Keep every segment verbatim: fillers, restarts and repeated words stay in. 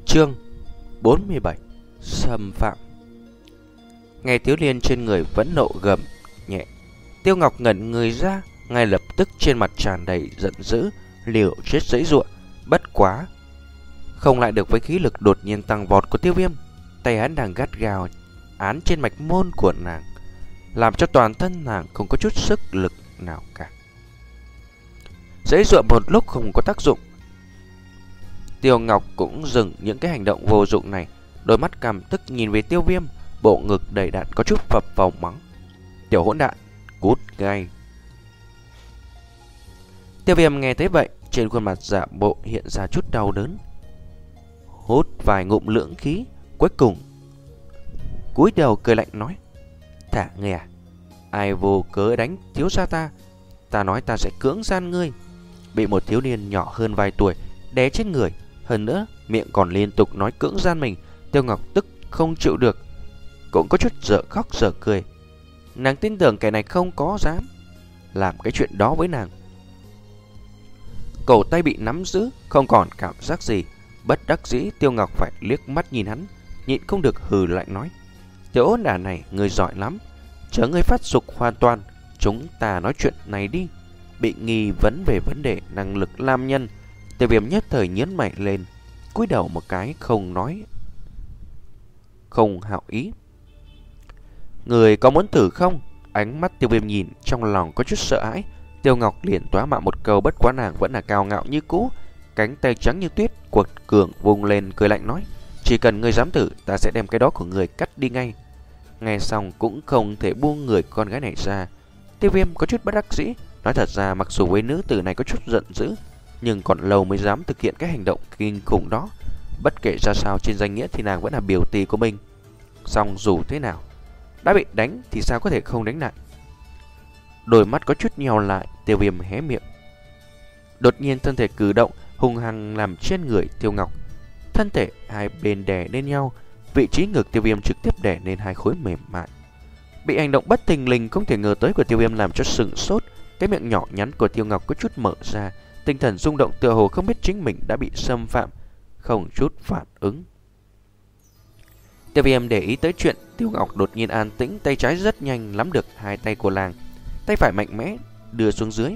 Chương bốn mươi bảy. Xâm phạm. Nghe Tiếu Liên trên người vẫn nộ gầm nhẹ, Tiêu Ngọc ngẩn người ra, ngay lập tức trên mặt tràn đầy giận dữ, liều chết giãy giụa. Bất quá không lại được với khí lực đột nhiên tăng vọt của Tiêu Viêm. Tay hắn đang gắt gao án trên mạch môn của nàng, làm cho toàn thân nàng không có chút sức lực nào cả. Giãy giụa một lúc không có tác dụng, Tiêu Ngọc cũng dừng những cái hành động vô dụng này, đôi mắt căm tức nhìn về Tiêu Viêm, bộ ngực đầy đặn có chút phập phồng mắng: "Tiểu hỗn đản, cút ngay!" Tiêu Viêm nghe thấy vậy, trên khuôn mặt giả bộ hiện ra chút đau đớn, hút vài ngụm lưỡng khí, cuối cùng cúi đầu cười lạnh nói: "Thả ngươi à? Ai vô cớ đánh thiếu gia ta? Ta nói ta sẽ cưỡng gian ngươi." Bị một thiếu niên nhỏ hơn vài tuổi đè trên người, hơn nữa miệng còn liên tục nói cưỡng gian mình, Tiêu Ngọc tức không chịu được, cũng có chút dở khóc dở cười. Nàng tin tưởng kẻ này không có dám làm cái chuyện đó với nàng. Cổ tay bị nắm giữ, không còn cảm giác gì. Bất đắc dĩ, Tiêu Ngọc phải liếc mắt nhìn hắn, nhịn không được hừ lạnh nói: "Tiểu ôn đả này, ngươi giỏi lắm, chớ ngươi phát dục hoàn toàn. Chúng ta nói chuyện này đi." Bị nghi vấn về vấn đề năng lực nam nhân, Tiêu Viêm nhất thời nhướng mày lên, cúi đầu một cái không nói, không hảo ý. "Người có muốn thử không?" Ánh mắt Tiêu Viêm nhìn, trong lòng có chút sợ hãi. Tiêu Ngọc liền toá mạ một câu, bất quá nàng vẫn là cao ngạo như cũ, cánh tay trắng như tuyết quật cường vung lên, cười lạnh nói: "Chỉ cần ngươi dám thử, ta sẽ đem cái đó của ngươi cắt đi ngay." Nghe xong cũng không thể buông người con gái này ra. Tiêu Viêm có chút bất đắc dĩ, nói thật ra mặc dù với nữ tử này có chút giận dữ, nhưng còn lâu mới dám thực hiện cái hành động kinh khủng đó. Bất kể ra sao, trên danh nghĩa thì nàng vẫn là biểu tỷ của mình. Song dù thế nào, đã bị đánh thì sao có thể không đánh lại. Đôi mắt có chút nheo lại, Tiêu Viêm hé miệng. Đột nhiên thân thể cử động, hung hăng làm trên người Tiêu Ngọc. Thân thể hai bên đè lên nhau, vị trí ngực Tiêu Viêm trực tiếp đè lên hai khối mềm mại. Bị hành động bất thình lình không thể ngờ tới của Tiêu Viêm làm cho sửng sốt. Cái miệng nhỏ nhắn của Tiêu Ngọc có chút mở ra, tinh thần rung động, tựa hồ không biết chính mình đã bị xâm phạm, không chút phản ứng. Tiêu Viêm để ý tới chuyện Tiêu Ngọc đột nhiên an tĩnh, tay trái rất nhanh nắm được hai tay của nàng, tay phải mạnh mẽ đưa xuống dưới.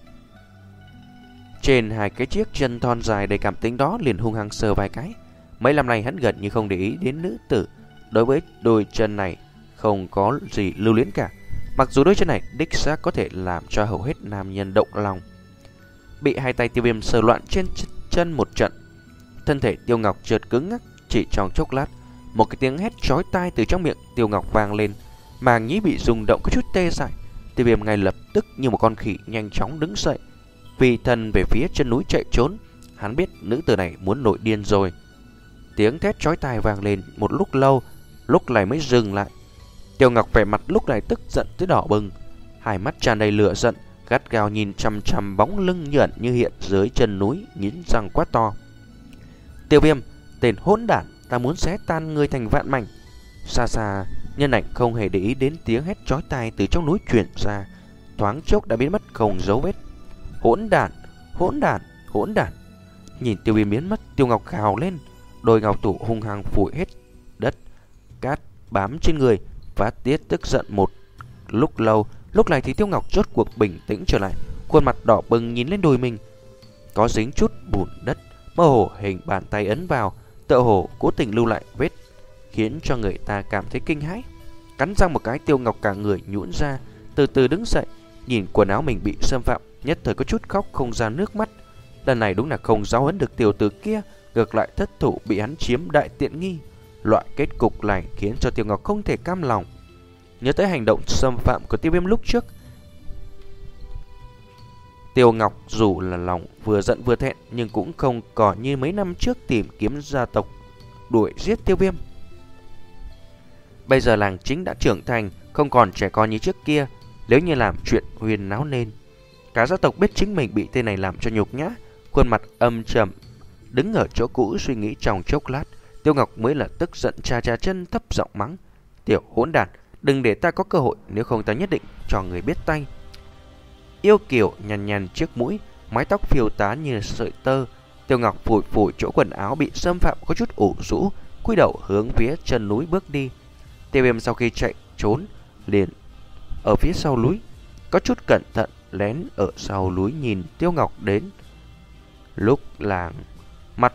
Trên hai cái chiếc chân thon dài đầy cảm tính đó liền hung hăng sờ vài cái. Mấy năm nay hắn gần như không để ý đến nữ tử, đối với đôi chân này không có gì lưu luyến cả. Mặc dù đôi chân này đích xác có thể làm cho hầu hết nam nhân động lòng. Bị hai tay Tiêu Viêm sờ loạn trên chân một trận, thân thể Tiêu Ngọc chợt cứng ngắc. Chỉ trong chốc lát, một cái tiếng hét chói tai từ trong miệng Tiêu Ngọc vang lên, màng nhĩ bị rung động có chút tê dại. Tiêu Viêm ngay lập tức như một con khỉ nhanh chóng đứng dậy, phi thân về phía chân núi chạy trốn. Hắn biết nữ tử này muốn nổi điên rồi. Tiếng thét chói tai vang lên một lúc lâu, lúc này mới dừng lại. Tiêu Ngọc vẻ mặt lúc này tức giận tới đỏ bừng, hai mắt tràn đầy lửa giận, gắt gao nhìn chằm chằm bóng lưng nhợn như hiện dưới chân núi, nghiến răng quát to: "Tiêu Viêm, tên hỗn đản, ta muốn xé tan ngươi thành vạn mảnh!" Xa xa, nhân ảnh không hề để ý đến tiếng hét chói tai từ trong núi truyền ra, thoáng chốc đã biến mất không dấu vết. "Hỗn đản, hỗn đản, hỗn đản!" Nhìn Tiêu Viêm biến mất, Tiêu Ngọc gào lên, đôi ngọc thủ hung hăng phủi hết đất cát bám trên người, phát tiết tức giận một lúc lâu. Lúc này thì Tiêu Ngọc rốt cuộc bình tĩnh trở lại, khuôn mặt đỏ bừng nhìn lên đùi mình, có dính chút bùn đất, mơ hồ hình bàn tay ấn vào, tựa hồ cố tình lưu lại vết, khiến cho người ta cảm thấy kinh hãi. Cắn răng một cái, Tiêu Ngọc cả người nhũn ra, từ từ đứng dậy, nhìn quần áo mình bị xâm phạm, nhất thời có chút khóc không ra nước mắt. Lần này đúng là không giáo huấn được tiểu tử kia, ngược lại thất thủ bị hắn chiếm đại tiện nghi. Loại kết cục này khiến cho Tiêu Ngọc không thể cam lòng. Nhớ tới hành động xâm phạm của Tiêu Viêm lúc trước, Tiêu Ngọc dù là lòng vừa giận vừa thẹn, nhưng cũng không còn như mấy năm trước tìm kiếm gia tộc đuổi giết Tiêu Viêm. Bây giờ làng chính đã trưởng thành, không còn trẻ con như trước kia. Nếu như làm chuyện huyền náo nên, cả gia tộc biết chính mình bị tên này làm cho nhục nhã, khuôn mặt âm trầm đứng ở chỗ cũ suy nghĩ trong chốc lát, Tiêu Ngọc mới là tức giận chà chà chân, thấp giọng mắng: "Tiểu hỗn đản, đừng để ta có cơ hội, nếu không ta nhất định cho người biết tay." Yêu kiều nhàn nhàn chiếc mũi, mái tóc phiêu tán như sợi tơ, Tiêu Ngọc phủi phủi chỗ quần áo bị xâm phạm có chút ủ rũ, cúi đầu hướng phía chân núi bước đi. Tiêu Viêm sau khi chạy trốn liền ở phía sau núi, có chút cẩn thận lén ở sau núi nhìn Tiêu Ngọc đến. Lúc làng mặt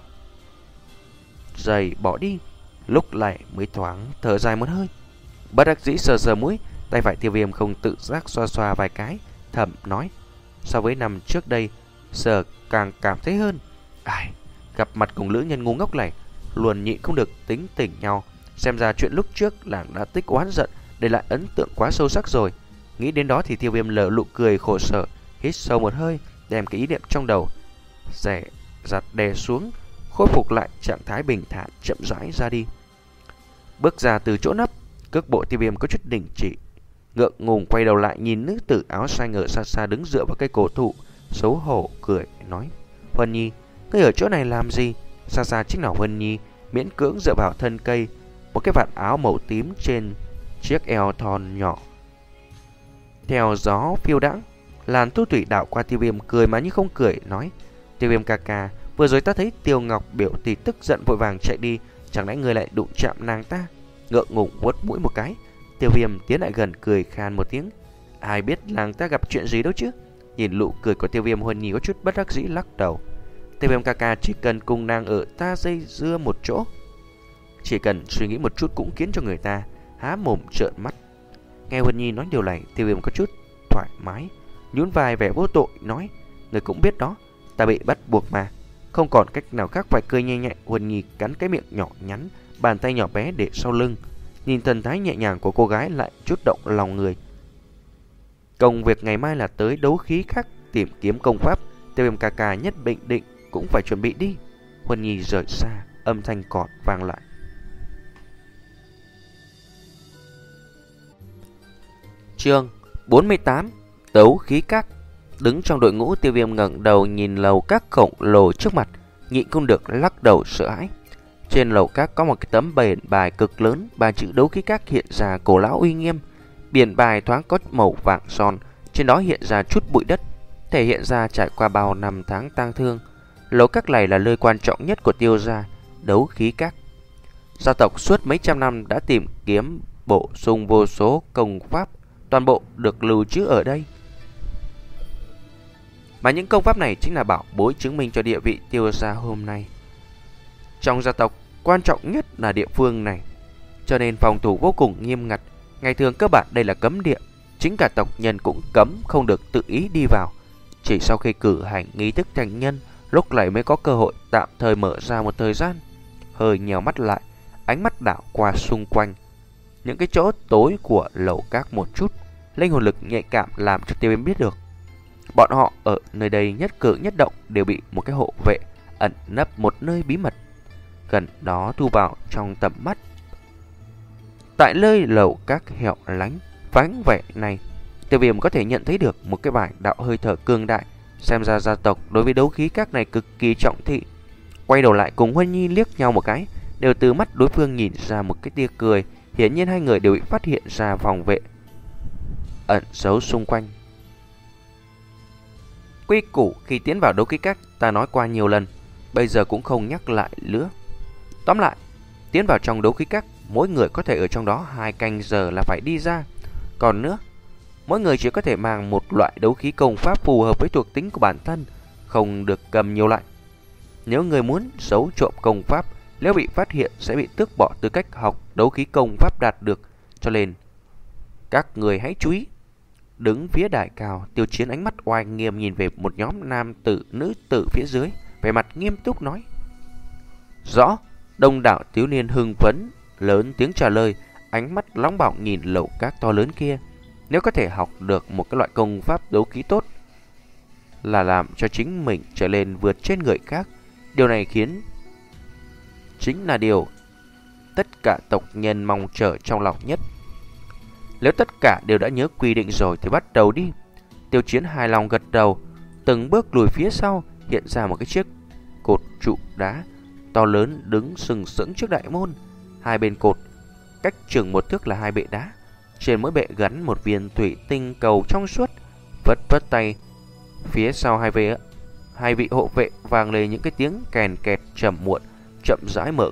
dày bỏ đi, lúc lại mới thoáng thở dài một hơi. Bất đắc dĩ sờ sờ mũi, tay phải Tiêu Viêm không tự giác xoa xoa vài cái, thầm nói: so với năm trước đây, giờ càng cảm thấy hơn. Ai, gặp mặt cùng lữ nhân ngu ngốc này, luôn nhịn không được tính tình nhau. Xem ra chuyện lúc trước làng đã tích oán giận, để lại ấn tượng quá sâu sắc rồi. Nghĩ đến đó thì Tiêu Viêm lờ nụ cười khổ sở, hít sâu một hơi, đem cái ý niệm trong đầu rẻ giặt đè xuống, khôi phục lại trạng thái bình thản, chậm rãi ra đi. Bước ra từ chỗ nấp, cước bộ Tiêu Viêm có chút đình chỉ, ngượng ngùng quay đầu lại nhìn nữ tử áo xanh ở xa xa đứng dựa vào cây cổ thụ, xấu hổ cười nói: Huân Nhi, ngươi ở chỗ này làm gì? Xa xa chính là Huân Nhi miễn cưỡng dựa vào thân cây, một cái vạt áo màu tím trên chiếc eo thon nhỏ theo gió phiêu đãng. Làn thu thủy đạo qua Tiêu Viêm, cười mà như không cười, nói: Tiêu Viêm ca ca, vừa rồi ta thấy Tiêu Ngọc biểu tỷ tức giận vội vàng chạy đi, chẳng lẽ ngươi lại đụng chạm nàng ta? Ngượng ngùng vuốt mũi một cái, Tiêu Viêm tiến lại gần cười khan một tiếng: ai biết nàng ta gặp chuyện gì đâu chứ? Nhìn nụ cười của Tiêu Viêm, Huân Nhi có chút bất đắc dĩ lắc đầu. Tiêu Viêm ca ca chỉ cần cùng nàng ở ta dây dưa một chỗ, chỉ cần suy nghĩ một chút cũng khiến cho người ta há mồm trợn mắt. Nghe Huân Nhi nói điều này, Tiêu Viêm có chút thoải mái, nhún vai vẻ vô tội nói: người cũng biết đó, ta bị bắt buộc mà, không còn cách nào khác phải cười nhẹ nhẹ. Huân Nhi cắn cái miệng nhỏ nhắn, bàn tay nhỏ bé để sau lưng, nhìn thần thái nhẹ nhàng của cô gái lại chút động lòng người. Công việc ngày mai là tới đấu khí khác tìm kiếm công pháp, Tiêu Viêm ca ca nhất định định cũng phải chuẩn bị đi. Huân Nhi rời xa, âm thanh cọt vang lại. Chương bốn mươi tám: Đấu khí các. Đứng trong đội ngũ, Tiêu Viêm ngẩng đầu nhìn lầu các khổng lồ trước mặt, nhịn không được lắc đầu sợ hãi. Trên lầu các có một cái tấm biển bài cực lớn, ba chữ đấu khí các hiện ra cổ lão uy nghiêm. Biển bài thoáng có màu vàng son, trên đó hiện ra chút bụi đất, thể hiện ra trải qua bao năm tháng tang thương. Lầu các này là nơi quan trọng nhất của Tiêu gia, đấu khí các. Gia tộc suốt mấy trăm năm đã tìm kiếm bổ sung vô số công pháp, toàn bộ được lưu trữ ở đây. Mà những công pháp này chính là bảo bối chứng minh cho địa vị Tiêu gia hôm nay. Trong gia tộc, quan trọng nhất là địa phương này, cho nên phòng thủ vô cùng nghiêm ngặt. Ngày thường cơ bản đây là cấm địa, chính cả tộc nhân cũng cấm không được tự ý đi vào. Chỉ sau khi cử hành nghi thức thành nhân, lúc này mới có cơ hội tạm thời mở ra một thời gian. Hơi nhèo mắt lại, ánh mắt đảo qua xung quanh những cái chỗ tối của lầu các một chút, linh hồn lực nhạy cảm làm cho Tiêu Viêm biết được bọn họ ở nơi đây nhất cử nhất động đều bị một cái hộ vệ ẩn nấp một nơi bí mật gần đó thu vào trong tầm mắt. Tại nơi lầu các hẻo lánh vắng vẻ này, Tiêu Viêm có thể nhận thấy được một cái bài đạo hơi thở cường đại. Xem ra gia tộc đối với đấu khí các này cực kỳ trọng thị. Quay đầu lại cùng Huân Nhi liếc nhau một cái, đều từ mắt đối phương nhìn ra một cái tia cười. Hiển nhiên hai người đều bị phát hiện ra phòng vệ ẩn giấu xung quanh. Quy củ khi tiến vào đấu khí các ta nói qua nhiều lần, bây giờ cũng không nhắc lại nữa. Tóm lại, tiến vào trong đấu khí các, mỗi người có thể ở trong đó hai canh giờ là phải đi ra. Còn nữa, mỗi người chỉ có thể mang một loại đấu khí công pháp phù hợp với thuộc tính của bản thân, không được cầm nhiều loại. Nếu người muốn giấu trộm công pháp, nếu bị phát hiện sẽ bị tước bỏ tư cách học đấu khí công pháp đạt được. Cho nên các người hãy chú ý. Đứng phía đài cao, Tiêu Chiến ánh mắt oai nghiêm nhìn về một nhóm nam tử nữ tử phía dưới, vẻ mặt nghiêm túc nói: rõ. Đông đảo thiếu niên hưng phấn lớn tiếng trả lời, ánh mắt nóng bỏng nhìn lầu các to lớn kia. Nếu có thể học được một cái loại công pháp đấu khí tốt, là làm cho chính mình trở lên vượt trên người khác. Điều này khiến chính là điều tất cả tộc nhân mong chờ trong lòng nhất. Nếu tất cả đều đã nhớ quy định rồi thì bắt đầu đi. Tiêu Chiến hài lòng gật đầu, từng bước lùi phía sau, hiện ra một cái chiếc cột trụ đá to lớn đứng sừng sững trước đại môn. Hai bên cột cách chừng một thước là hai bệ đá, trên mỗi bệ gắn một viên thủy tinh cầu trong suốt. Vất vất tay, phía sau hai bệ hai vị hộ vệ vang lên những cái tiếng kèn kẹt trầm muộn, chậm rãi mở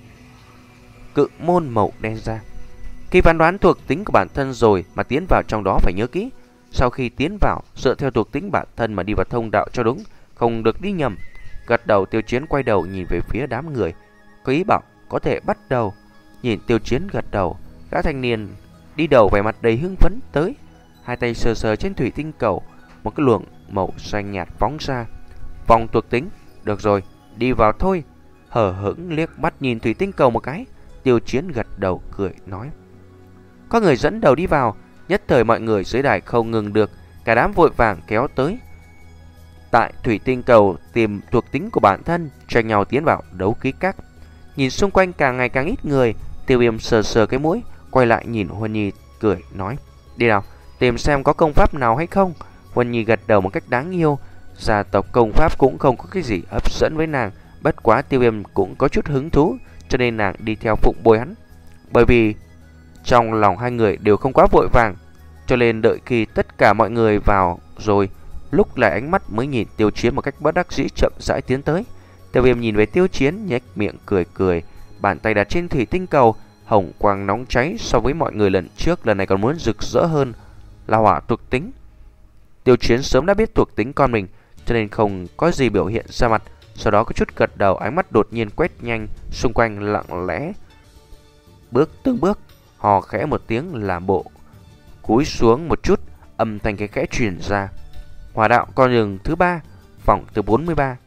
cự môn màu đen ra. Khi phán đoán thuộc tính của bản thân rồi mà tiến vào trong đó phải nhớ kỹ. Sau khi tiến vào, dựa theo thuộc tính bản thân mà đi vào thông đạo cho đúng, không được đi nhầm. Gật đầu, Tiêu Chiến quay đầu nhìn về phía đám người, có ý bảo có thể bắt đầu. Nhìn Tiêu Chiến gật đầu, gã thanh niên đi đầu vẻ mặt đầy hưng phấn tới, hai tay sờ sờ trên thủy tinh cầu, một cái luồng màu xanh nhạt phóng ra. Vòng thuộc tính, được rồi, đi vào thôi. Hờ hững liếc mắt nhìn thủy tinh cầu một cái, Tiêu Chiến gật đầu cười nói. Có người dẫn đầu đi vào, nhất thời mọi người dưới đài không ngừng được, cả đám vội vàng kéo tới. Tại thủy tinh cầu tìm thuộc tính của bản thân, tranh nhau tiến vào đấu khí các. Nhìn xung quanh càng ngày càng ít người, Tiêu Viêm sờ sờ cái mũi, quay lại nhìn Huân Nhi cười nói. Đi nào, tìm xem có công pháp nào hay không. Huân Nhi gật đầu một cách đáng yêu. Gia tộc công pháp cũng không có cái gì hấp dẫn với nàng, bất quá Tiêu Viêm cũng có chút hứng thú, cho nên nàng đi theo phụng bồi hắn. Bởi vì trong lòng hai người đều không quá vội vàng, cho nên đợi khi tất cả mọi người vào rồi, lúc lại ánh mắt mới nhìn Tiêu Chiến một cách bất đắc dĩ chậm rãi tiến tới. Tiêu Viêm nhìn về Tiêu Chiến, nhếch miệng cười cười, bàn tay đặt trên thủy tinh cầu, hồng quang nóng cháy so với mọi người lần trước, lần này còn muốn rực rỡ hơn, là hỏa thuộc tính. Tiêu Chiến sớm đã biết thuộc tính con mình, cho nên không có gì biểu hiện ra mặt, sau đó có chút gật đầu, ánh mắt đột nhiên quét nhanh xung quanh, lặng lẽ bước từng bước, hò khẽ một tiếng làm bộ cúi xuống một chút, âm thanh cái khẽ truyền ra. Hỏa đạo con đường thứ ba, phòng thứ bốn mươi ba.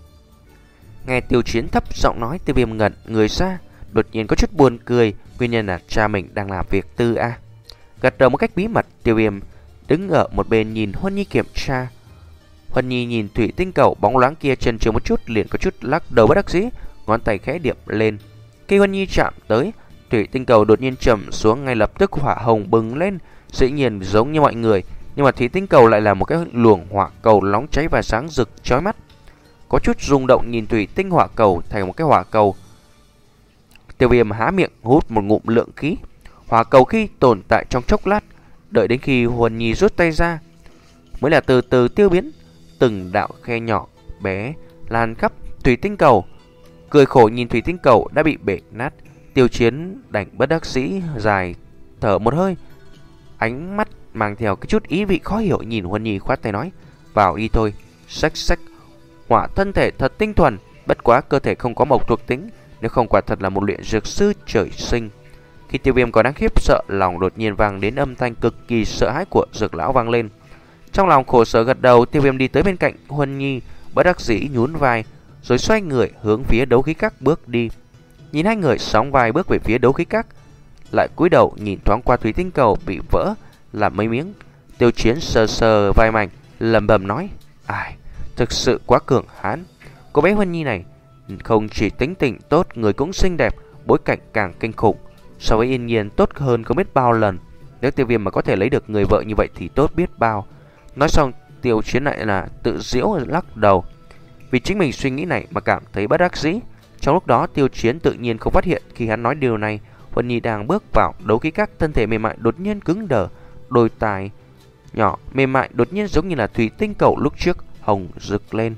Nghe Tiêu Chiến thấp giọng nói, Tiêu Viêm ngẩn người ra, đột nhiên có chút buồn cười, nguyên nhân là cha mình đang làm việc tư a. Gật đầu một cách bí mật, Tiêu Viêm đứng ở một bên nhìn Huân Nhi kiểm tra. Huân Nhi nhìn thủy tinh cầu bóng loáng kia chần chừ một chút, liền có chút lắc đầu bất đắc dĩ, ngón tay khẽ điểm lên. Khi Huân Nhi chạm tới, thủy tinh cầu đột nhiên trầm xuống, ngay lập tức hỏa hồng bừng lên, dĩ nhiên giống như mọi người, nhưng mà thủy tinh cầu lại là một cái luồng hỏa cầu nóng cháy và sáng rực chói mắt. Có chút rung động nhìn thủy tinh hỏa cầu thành một cái hỏa cầu. Tiêu Viêm há miệng hút một ngụm lượng khí. Hỏa cầu khi tồn tại trong chốc lát, đợi đến khi Huân Nhi rút tay ra mới là từ từ tiêu biến. Từng đạo khe nhỏ bé lan khắp thủy tinh cầu. Cười khổ nhìn thủy tinh cầu đã bị bể nát, Tiêu Chiến đành bất đắc dĩ dài thở một hơi, ánh mắt mang theo cái chút ý vị khó hiểu nhìn Huân Nhi, khoát tay nói. Vào y thôi. Xách xách. Hỏa thân thể thật tinh thuần, bất quá cơ thể không có mộc thuộc tính, nếu không quả thật là một luyện dược sư trời sinh. Khi Tiêu Viêm còn đang khiếp sợ, lòng đột nhiên vang đến âm thanh cực kỳ sợ hãi của dược lão vang lên. Trong lòng khổ sở gật đầu, Tiêu Viêm đi tới bên cạnh Huân Nhi, bất đắc dĩ nhún vai, rồi xoay người hướng phía đấu khí các bước đi. Nhìn hai người sóng vai bước về phía đấu khí các, lại cúi đầu nhìn thoáng qua thủy tinh cầu bị vỡ làm mấy miếng. Tiêu Chiến sờ sờ vai mảnh, lẩm bẩm nói. Ai, thực sự quá cường hãn. Cô bé Huân Nhi này không chỉ tính tình tốt, người cũng xinh đẹp, bối cảnh càng kinh khủng, so với Yên Nhiên tốt hơn không biết bao lần. Nếu Tiêu Viêm mà có thể lấy được người vợ như vậy thì tốt biết bao. Nói xong, Tiêu Chiến lại là tự giễu lắc đầu, vì chính mình suy nghĩ này mà cảm thấy bất đắc dĩ. Trong lúc đó, Tiêu Chiến tự nhiên không phát hiện khi hắn nói điều này, Huân Nhi đang bước vào đấu khí các, thân thể mềm mại đột nhiên cứng đờ, đôi tai nhỏ mềm mại đột nhiên giống như là thủy tinh cầu lúc trước hồng rực lên.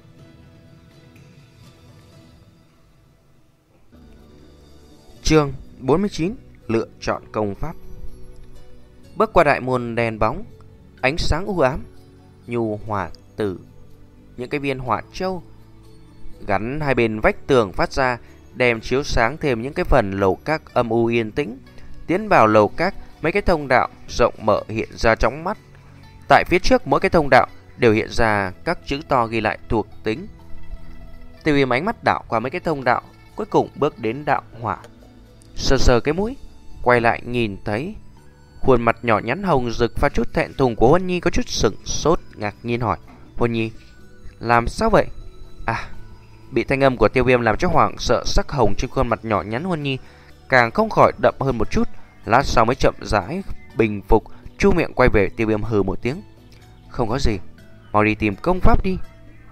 Chương bốn mươi chín, lựa chọn công pháp. Bước qua đại môn đèn bóng, ánh sáng u ám, nhu hỏa tử, những cái viên hỏa châu gắn hai bên vách tường phát ra, đem chiếu sáng thêm những cái phần lầu các âm u yên tĩnh. Tiến vào lầu các, mấy cái thông đạo rộng mở hiện ra trong mắt. Tại phía trước mỗi cái thông đạo đều hiện ra các chữ to ghi lại thuộc tính. Tiêu Viêm ánh mắt đảo qua mấy cái thông đạo, cuối cùng bước đến đạo hỏa. Sờ sờ cái mũi, quay lại nhìn thấy khuôn mặt nhỏ nhắn hồng rực và chút thẹn thùng của Huân Nhi, có chút sững sốt, ngạc nhiên hỏi. Huân Nhi, làm sao vậy? À, bị thanh âm của Tiêu Viêm làm cho hoảng sợ, sắc hồng trên khuôn mặt nhỏ nhắn Huân Nhi càng không khỏi đậm hơn một chút. Lát sau mới chậm rãi bình phục, chu miệng quay về. Tiêu Viêm hừ một tiếng. Không có gì, mau đi tìm công pháp đi.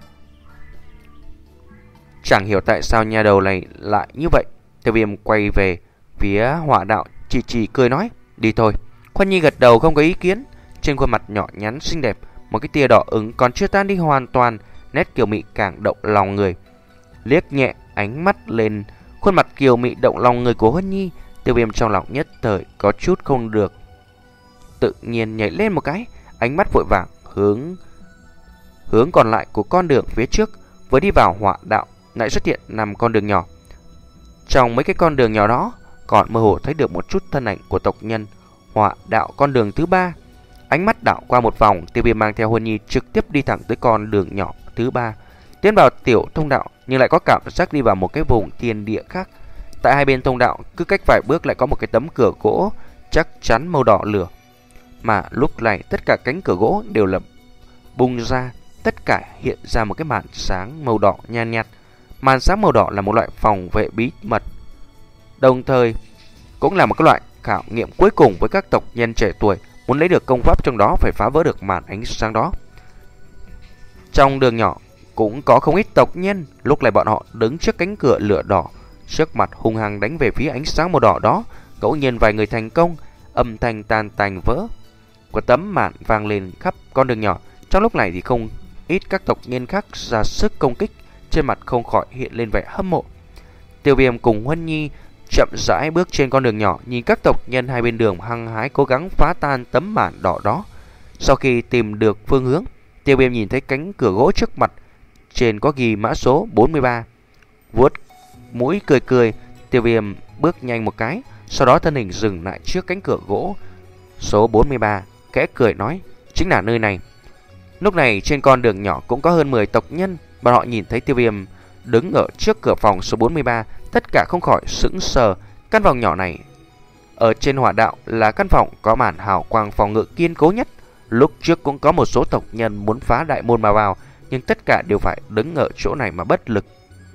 Chẳng hiểu tại sao nhà đầu này lại như vậy. Tiêu Viêm quay về phía hỏa đạo, chỉ chỉ cười nói. Đi thôi. Huân Nhi gật đầu không có ý kiến. Trên khuôn mặt nhỏ nhắn xinh đẹp, một cái tia đỏ ửng còn chưa tan đi hoàn toàn, nét kiều mị càng động lòng người. Liếc nhẹ ánh mắt lên khuôn mặt kiều mị động lòng người của Huân Nhi, Tiêu Viêm trong lòng nhất thời có chút không được tự nhiên nhảy lên một cái, ánh mắt vội vàng hướng hướng còn lại của con đường phía trước. Vừa đi vào hỏa đạo lại xuất hiện năm con đường nhỏ. Trong mấy cái con đường nhỏ đó còn mơ hồ thấy được một chút thân ảnh của tộc nhân. Hỏa đạo con đường thứ ba. Ánh mắt đảo qua một vòng, Tiêu Viêm mang theo Huân Nhi trực tiếp đi thẳng tới con đường nhỏ thứ ba, tiến vào tiểu thông đạo, nhưng lại có cảm giác đi vào một cái vùng thiên địa khác. Tại hai bên thông đạo, cứ cách vài bước lại có một cái tấm cửa gỗ chắc chắn màu đỏ lửa. Mà lúc này tất cả cánh cửa gỗ đều là bung ra, tất cả hiện ra một cái màn sáng màu đỏ nhàn nhạt, nhạt. Màn sáng màu đỏ là một loại phòng vệ bí mật, đồng thời cũng là một cái loại khảo nghiệm cuối cùng với các tộc nhân trẻ tuổi. Muốn lấy được công pháp trong đó phải phá vỡ được màn ánh sáng đó. Trong đường nhỏ cũng có không ít tộc nhân, lúc này bọn họ đứng trước cánh cửa lửa đỏ, trước mặt hung hăng đánh về phía ánh sáng màu đỏ đó. Ngẫu nhiên vài người thành công, âm thanh tan tành vỡ của tấm màn vang lên khắp con đường nhỏ. Trong lúc này thì không ít các tộc nhân khác ra sức công kích, trên mặt không khỏi hiện lên vẻ hâm mộ. Tiêu Viêm cùng Huân Nhi chậm rãi bước trên con đường nhỏ, nhìn các tộc nhân hai bên đường hăng hái cố gắng phá tan tấm màn đỏ đó. Sau khi tìm được phương hướng, Tiêu Viêm nhìn thấy cánh cửa gỗ trước mặt, trên có ghi mã số bốn mươi ba. Vuốt mũi cười cười, Tiêu Viêm bước nhanh một cái, sau đó thân hình dừng lại trước cánh cửa gỗ số bốn mươi ba, khẽ cười nói: chính là nơi này. Lúc này trên con đường nhỏ cũng có hơn mười tộc nhân, bọn họ nhìn thấy Tiêu Viêm đứng ở trước cửa phòng số bốn mươi ba, tất cả không khỏi sững sờ. Căn phòng nhỏ này ở trên hỏa đạo là căn phòng có màn hào quang phòng ngự kiên cố nhất. Lúc trước cũng có một số tộc nhân muốn phá đại môn mà vào, nhưng tất cả đều phải đứng ở chỗ này mà bất lực.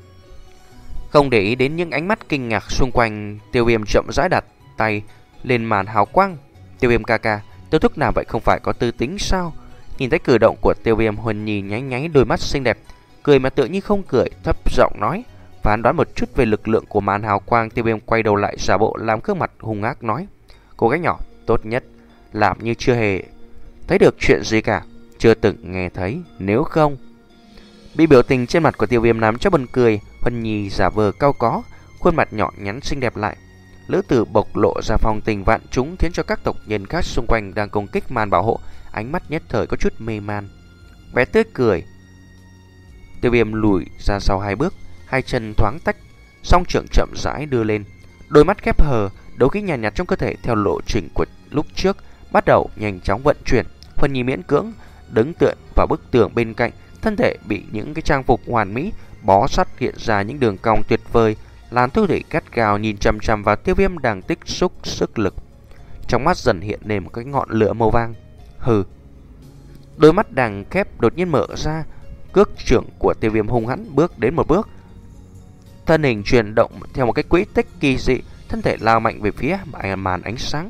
Không để ý đến những ánh mắt kinh ngạc xung quanh, Tiêu Viêm chậm rãi đặt tay lên màn hào quang. Tiêu Viêm ca ca, Tiêu thúc nào vậy, không phải có tư tính sao? Nhìn thấy cử động của Tiêu Viêm, Huân Nhi nháy nháy đôi mắt xinh đẹp, cười mà tự nhiên không cười, thấp giọng nói. Phán đoán một chút về lực lượng của màn hào quang, Tiêu Viêm quay đầu lại giả bộ làm gương mặt hung ác nói: cô gái nhỏ, tốt nhất làm như chưa hề thấy được chuyện gì cả, chưa từng nghe thấy, nếu không. Bị biểu tình trên mặt của Tiêu Viêm làm cho buồn cười, Huân Nhi giả vờ cau có, khuôn mặt nhỏ nhắn xinh đẹp lại. Lữ tử bộc lộ ra phong tình vạn trúng, khiến cho các tộc nhân khác xung quanh đang công kích màn bảo hộ ánh mắt nhất thời có chút mê man. Vẻ tươi cười. Tiêu Viêm lùi ra sau hai bước, hai chân thoáng tách, song trưởng chậm rãi đưa lên, đôi mắt khép hờ, đấu khí nhàn nhạt, nhạt trong cơ thể theo lộ trình của lúc trước bắt đầu nhanh chóng vận chuyển. Huân Nhi miễn cưỡng đứng tựa vào bức tường bên cạnh, thân thể bị những cái trang phục hoàn mỹ bó sắt hiện ra những đường cong tuyệt vời. Làn thu thể cắt gào nhìn chằm chằm vào Tiêu Viêm đang tích xúc sức lực, trong mắt dần hiện lên một cái ngọn lửa màu vàng. Hừ. Đôi mắt đang khép đột nhiên mở ra, cước trưởng của Tiêu Viêm hung hãn bước đến một bước, thân hình chuyển động theo một cái quỹ tích kỳ dị, thân thể lao mạnh về phía màn ánh sáng.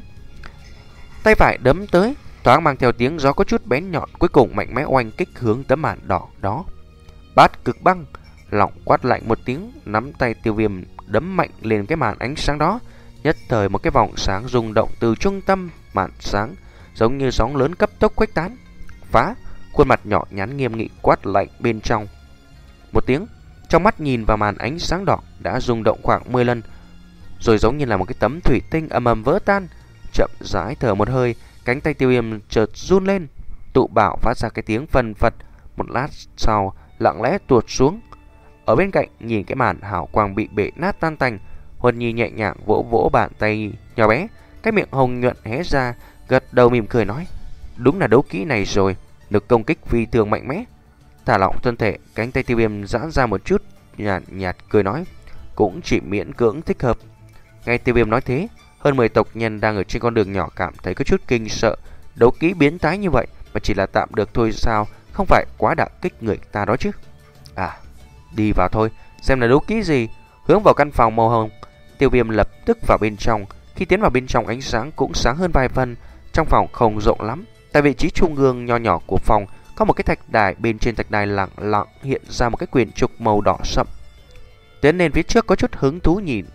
Tay phải đấm tới, thoáng mang theo tiếng gió có chút bén nhọn, cuối cùng mạnh mẽ oanh kích hướng tấm màn đỏ đó. Bát cực băng, lỏng quát lạnh một tiếng, nắm tay Tiêu Viêm đấm mạnh lên cái màn ánh sáng đó. Nhất thời một cái vòng sáng rung động từ trung tâm màn sáng, giống như sóng lớn cấp tốc khuếch tán. Phá! Khuôn mặt nhỏ nhắn nghiêm nghị quát lạnh bên trong một tiếng, trong mắt nhìn vào màn ánh sáng đỏ đã rung động khoảng mười lần, rồi giống như là một cái tấm thủy tinh ầm ầm vỡ tan. Chậm rãi thở một hơi, cánh tay Tiêu Viêm chợt run lên, tụ bảo phát ra cái tiếng phần phật. Một lát sau lặng lẽ tuột xuống. Ở bên cạnh nhìn cái màn hào quang bị bể nát tan tành, Huân Nhi nhẹ nhàng vỗ vỗ bàn tay nhỏ bé, cái miệng hồng nhuận hé ra, gật đầu mỉm cười nói: đúng là đấu kỹ này rồi, lực công kích phi thường mạnh mẽ. Thả lỏng thân thể, cánh tay Tiêu Viêm giãn ra một chút, nhạt nhạt cười nói: cũng chỉ miễn cưỡng thích hợp. Nghe Tiêu Viêm nói thế, hơn mười tộc nhân đang ở trên con đường nhỏ cảm thấy có chút kinh sợ. Đấu kỹ biến thái như vậy mà chỉ là tạm được thôi sao, không phải quá đả kích người ta đó chứ. À, đi vào thôi, xem là đấu kỹ gì. Hướng vào căn phòng màu hồng, Tiêu Viêm lập tức vào bên trong. Khi tiến vào bên trong, ánh sáng cũng sáng hơn vài phần. Trong phòng không rộng lắm, tại vị trí trung ương nho nhỏ của phòng có một cái thạch đài, bên trên thạch đài lặng lặng hiện ra một cái quyển trục màu đỏ sậm. Tiến lên phía trước có chút hứng thú nhìn,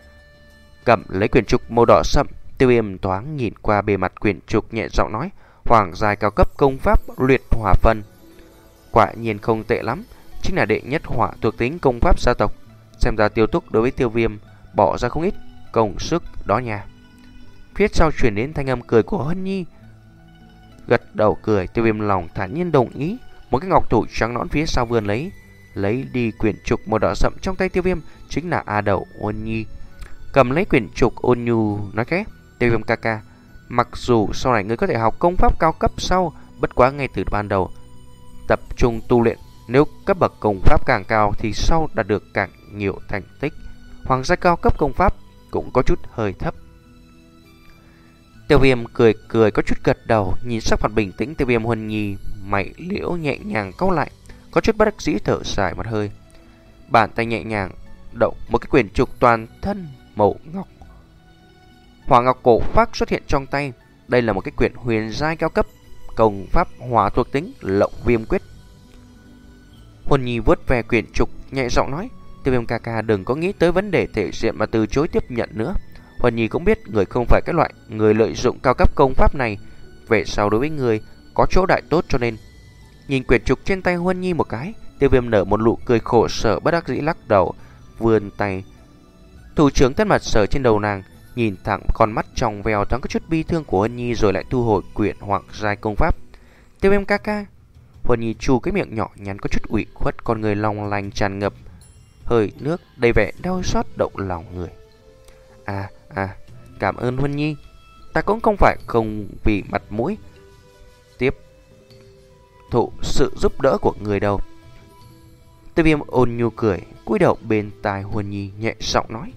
cầm lấy quyển trục màu đỏ sậm, Tiêu Viêm thoáng nhìn qua bề mặt quyển trục, nhẹ giọng nói: Hoàng giai cao cấp công pháp Liệt Hỏa Phân. quả nhiên không tệ lắm, chính là đệ nhất hỏa thuộc tính công pháp gia tộc. Xem ra Tiêu Túc đối với Tiêu Viêm bỏ ra không ít công sức đó nha. Phía sau truyền đến thanh âm cười của Huân Nhi. Gật đầu cười, Tiêu Viêm lòng thản nhiên đồng ý. Một cái ngọc thủ trắng nõn phía sau vươn lấy, lấy đi quyển trục màu đỏ sậm trong tay Tiêu Viêm, chính là A Đậu Huân Nhi. Cầm lấy quyển trục, ôn nhu nói khẽ: Tiêu Viêm ca ca, mặc dù sau này ngươi có thể học công pháp cao cấp sau, bất quá ngay từ ban đầu tập trung tu luyện, nếu cấp bậc công pháp càng cao thì sau đạt được càng nhiều thành tích. Hoàng gia cao cấp công pháp cũng có chút hơi thấp. Tiêu Viêm cười cười có chút gật đầu, nhìn sắc mặt bình tĩnh Tiêu Viêm Huân Nhi, mày liễu nhẹ nhàng cau lại, có chút bất đắc dĩ thở dài một hơi. Bàn tay nhẹ nhàng động một cái quyển trục toàn thân màu ngọc, hỏa ngọc cổ phác xuất hiện trong tay. Đây là một cái quyển huyền giai cao cấp công pháp hỏa thuộc tính Lộng Viêm Quyết. Huân Nhi vuốt về quyển trục, nhẹ giọng nói: Tiêu Viêm ca ca đừng có nghĩ tới vấn đề thể diện mà từ chối tiếp nhận nữa. Huân Nhi cũng biết người không phải cái loại người lợi dụng cao cấp công pháp này, về sau đối với người có chỗ đại tốt, cho nên nhìn quyển trục trên tay Huân Nhi một cái, Tiêu Viêm nở một nụ cười khổ sở bất đắc dĩ, lắc đầu, vươn tay thủ trưởng thân mật sờ trên đầu nàng, nhìn thẳng con mắt trong veo thoáng có chút bi thương của Huân Nhi, rồi lại thu hồi quyển hoàng giai công pháp. Tiêu Viêm ca ca. Huân Nhi chu cái miệng nhỏ nhắn có chút ủy khuất, con người long lanh tràn ngập hơi nước đầy vẻ đau xót động lòng người. À à, cảm ơn Huân Nhi, ta cũng không phải không vì mặt mũi tiếp thụ sự giúp đỡ của người đâu. Tiêu Viêm ôn nhu cười, cúi đầu bên tai Huân Nhi nhẹ giọng nói.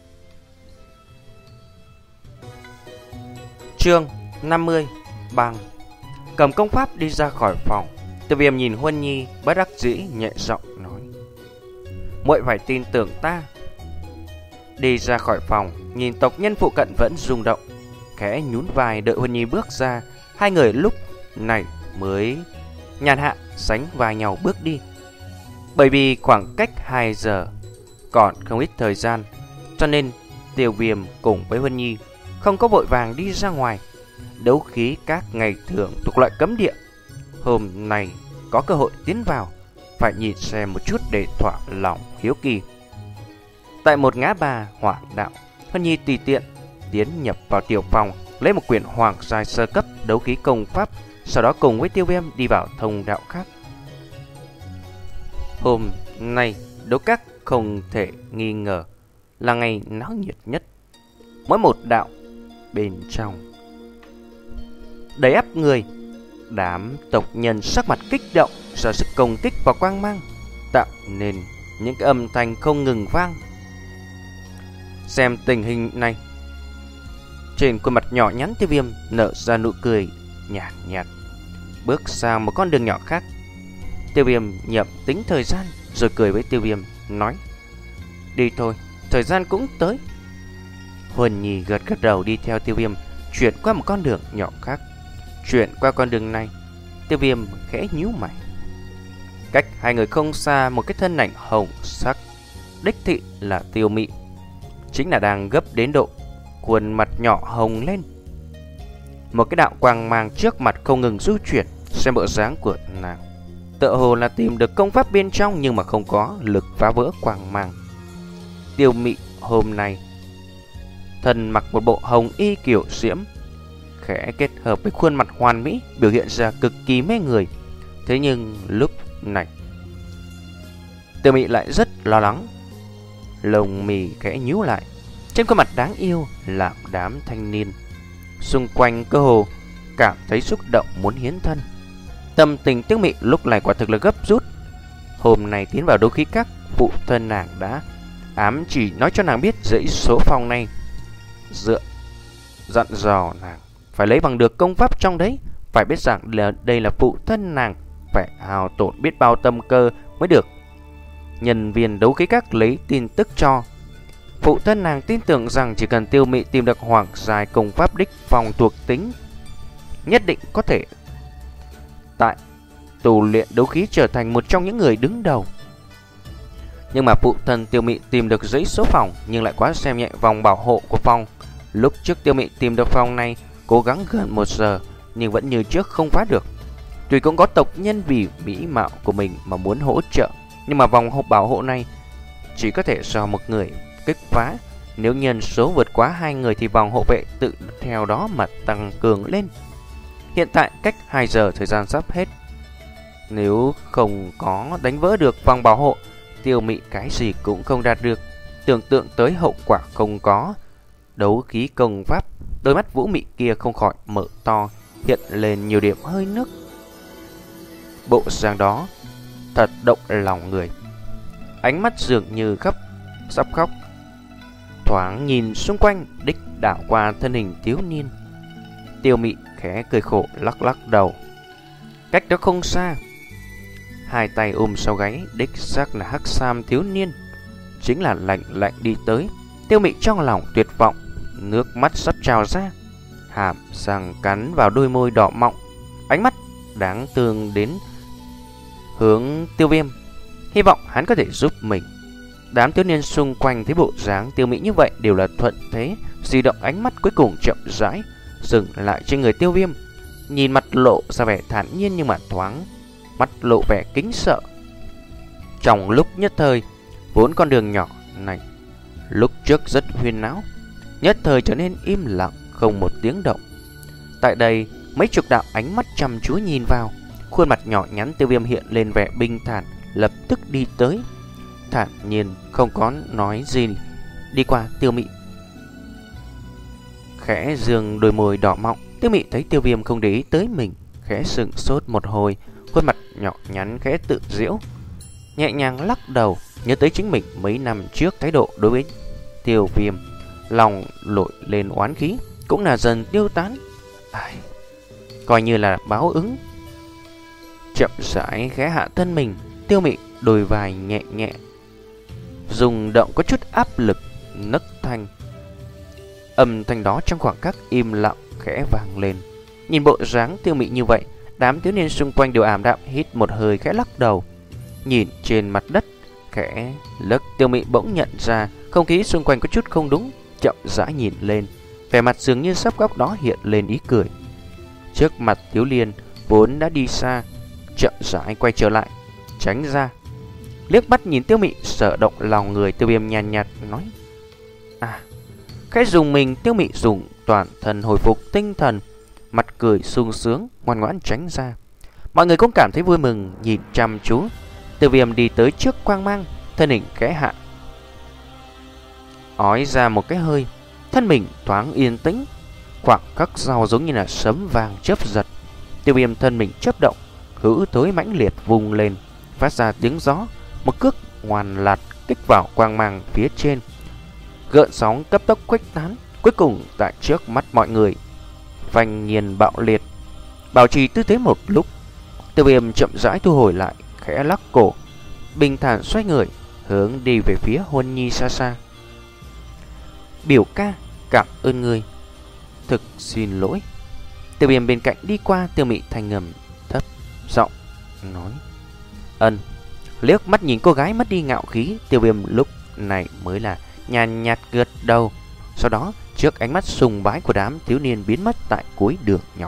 Chương năm mươi. Bang. Cầm công pháp đi ra khỏi phòng, Tiêu Viêm nhìn Huân Nhi bất đắc dĩ nhẹ giọng nói: muội phải tin tưởng ta. Đi ra khỏi phòng, nhìn tộc nhân phụ cận vẫn rung động, khẽ nhún vai đợi Huân Nhi bước ra. Hai người lúc này mới nhàn hạ sánh vai nhau bước đi. Bởi vì khoảng cách hai giờ còn không ít thời gian, cho nên Tiêu Viêm cùng với Huân Nhi không có vội vàng đi ra ngoài. Đấu khí các ngày thường thuộc loại cấm địa, hôm nay có cơ hội tiến vào, phải nhìn xem một chút để thỏa lòng hiếu kỳ. Tại một ngã ba Hoàng đạo, Huân Nhi tùy tiện tiến nhập vào tiểu phòng, lấy một quyển hoàng giai sơ cấp đấu khí công pháp, sau đó cùng với Tiêu Viêm đi vào thông đạo khác. Hôm nay đấu các không thể nghi ngờ là ngày náo nhiệt nhất. Mỗi một đạo bên trong đầy ắp người, đám tộc nhân sắc mặt kích động do sức công kích và quang mang, tạo nên những cái âm thanh không ngừng vang. Xem tình hình này, trên khuôn mặt nhỏ nhắn Tiêu Viêm nở ra nụ cười nhạt nhạt, bước sang một con đường nhỏ khác. Tiêu Viêm nhậm tính thời gian rồi cười với Tiêu Viêm nói: đi thôi, thời gian cũng tới. Huân Nhi gật gật đầu đi theo Tiêu Viêm, chuyển qua một con đường nhỏ khác. Chuyển qua con đường này, Tiêu Viêm khẽ nhíu mày. Cách hai người không xa, một cái thân ảnh hồng sắc, đích thị là Tiêu Mị, chính là đang gấp đến độ khuôn mặt nhỏ hồng lên. Một cái đạo quang mang trước mặt không ngừng du chuyển. Xem bộ dáng của nàng, tựa hồ là tìm được công pháp bên trong, nhưng mà không có lực phá vỡ quang mang. Tiêu Mị hôm nay thân mặc một bộ hồng y kiểu diễm, khẽ kết hợp với khuôn mặt hoàn mỹ, biểu hiện ra cực kỳ mê người. Thế nhưng lúc này Tiêu Mị lại rất lo lắng, lông mì khẽ nhíu lại. Trên khuôn mặt đáng yêu là đám thanh niên xung quanh cơ hồ cảm thấy xúc động muốn hiến thân. Tâm tình Tiêu Mị lúc này quả thực là gấp rút. Hôm nay tiến vào đấu khí các, phụ thân nàng đã ám chỉ nói cho nàng biết dãy số phòng này, dựa dặn dò nàng phải lấy bằng được công pháp trong đấy. Phải biết rằng là đây là phụ thân nàng phải hao tổn biết bao tâm cơ mới được nhân viên đấu khí các lấy tin tức cho. Phụ thân nàng tin tưởng rằng chỉ cần Tiêu Mị tìm được hoàng giai công pháp đích phòng thuộc tính, nhất định có thể tại tu luyện đấu khí trở thành một trong những người đứng đầu. Nhưng mà phụ thân Tiêu Mị tìm được giấy số phòng, nhưng lại quá xem nhẹ vòng bảo hộ của phòng. Lúc trước Tiêu Mị tìm được phòng này cố gắng gần một giờ, nhưng vẫn như trước không phá được. Tuy cũng có tộc nhân vì mỹ mạo của mình mà muốn hỗ trợ, nhưng mà vòng hộp bảo hộ này chỉ có thể do một người kích phá. Nếu nhân số vượt quá hai người thì vòng hộ vệ tự theo đó mà tăng cường lên. Hiện tại cách hai giờ thời gian sắp hết. Nếu không có đánh vỡ được vòng bảo hộ, Tiêu Mị cái gì cũng không đạt được. Tưởng tượng tới hậu quả không có đấu khí công pháp, đôi mắt Vũ Mị kia không khỏi mở to, hiện lên nhiều điểm hơi nước. Bộ dáng đó thật động lòng người. Ánh mắt dường như khóc, sắp khóc. Thoáng nhìn xung quanh, đích đảo qua thân hình thiếu niên. Tiêu Mị khẽ cười khổ lắc lắc đầu. Cách đó không xa, hai tay ôm sau gáy, đích xác là hắc sam thiếu niên, chính là lạnh lạnh đi tới. Tiêu Mị trong lòng tuyệt vọng, nước mắt sắp trào ra, hàm răng cắn vào đôi môi đỏ mọng, ánh mắt đáng thương đến hướng Tiêu Viêm, hy vọng hắn có thể giúp mình. Đám thiếu niên xung quanh thấy bộ dáng Tiêu Mị như vậy đều là thuận thế, di động ánh mắt cuối cùng chậm rãi dừng lại trên người Tiêu Viêm, nhìn mặt lộ ra vẻ thản nhiên nhưng mà thoáng mắt lộ vẻ kính sợ. Trong lúc nhất thời, vốn con đường nhỏ này lúc trước rất huyên náo, nhất thời trở nên im lặng, không một tiếng động. Tại đây, mấy chục đạo ánh mắt chăm chú nhìn vào, khuôn mặt nhỏ nhắn Tiêu Viêm hiện lên vẻ bình thản, lập tức đi tới, thản nhiên không có nói gì, đi qua Tiêu Mị, khẽ dương đôi môi đỏ mọng. Tiêu Mị thấy Tiêu Viêm không để ý tới mình, khẽ sững sốt một hồi, khuôn mặt nhỏ nhắn khẽ tự giễu, nhẹ nhàng lắc đầu, nhớ tới chính mình mấy năm trước thái độ đối với Tiêu Viêm, lòng nổi lên oán khí cũng là dần tiêu tán. Ai, coi như là báo ứng. Chậm rãi khẽ hạ thân mình, Tiêu Mị đôi vai nhẹ nhẹ rung động có chút áp lực, nấc thanh. Âm thanh đó trong khoảng khắc im lặng khẽ vang lên. Nhìn bộ dáng Tiêu Mị như vậy, đám thiếu niên xung quanh đều ảm đạm hít một hơi khẽ lắc đầu. Nhìn trên mặt đất khẽ lắc, Tiêu Mị bỗng nhận ra không khí xung quanh có chút không đúng, chậm rãi nhìn lên, vẻ mặt dường như sắp khóc đó hiện lên ý cười. Trước mặt thiếu niên vốn đã đi xa, chậm rãi quay trở lại, tránh ra, liếc mắt nhìn Tiêu Mị sợ động lòng người. Tiêu Viêm nhàn nhạt, nhạt nói: À, khẽ dùng mình. Tiêu Mị dùng toàn thân hồi phục tinh thần, mặt cười sung sướng, ngoan ngoãn tránh ra. Mọi người cũng cảm thấy vui mừng, nhìn chăm chú. Tiêu Viêm đi tới trước quang mang, thân hình khẽ hạ, ói ra một cái hơi, thân mình thoáng yên tĩnh. Khoảng khắc sau giống như là sấm vàng chớp giật, Tiêu Viêm thân mình chớp động, hữu tối mãnh liệt vùng lên, phát ra tiếng gió, một cước ngoan lạt kích vào quang mang phía trên, gợn sóng cấp tốc khuếch tán, cuối cùng tại trước mắt mọi người vành nhiên bạo liệt. Bảo trì tư thế một lúc, Tiêu Viêm chậm rãi thu hồi lại, khẽ lắc cổ, bình thản xoay người, hướng đi về phía Huân Nhi xa xa. Biểu ca, cảm ơn người. Thực xin lỗi. Tiêu Viêm bên cạnh đi qua, Tiêu Mị thanh ngầm thấp giọng nói: Ân. Liếc mắt nhìn cô gái mất đi ngạo khí, Tiêu Viêm lúc này mới là nhàn nhạt gật đầu. Sau đó trước ánh mắt sùng bái của đám thiếu niên biến mất tại cuối đường nhỏ.